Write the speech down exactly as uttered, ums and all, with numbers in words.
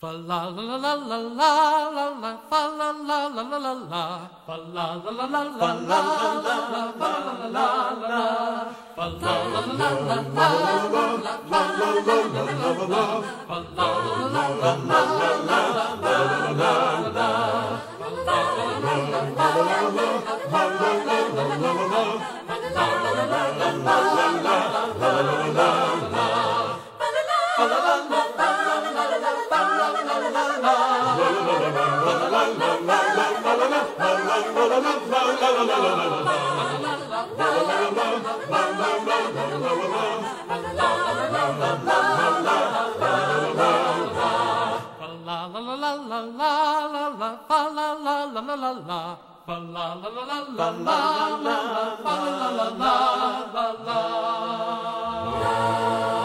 Fa la la la la la la la la, fa la la la la la la, fa la la la la la la la, fa la la la la, fa la la la la la la, fa la la la la la, fa la la la la la la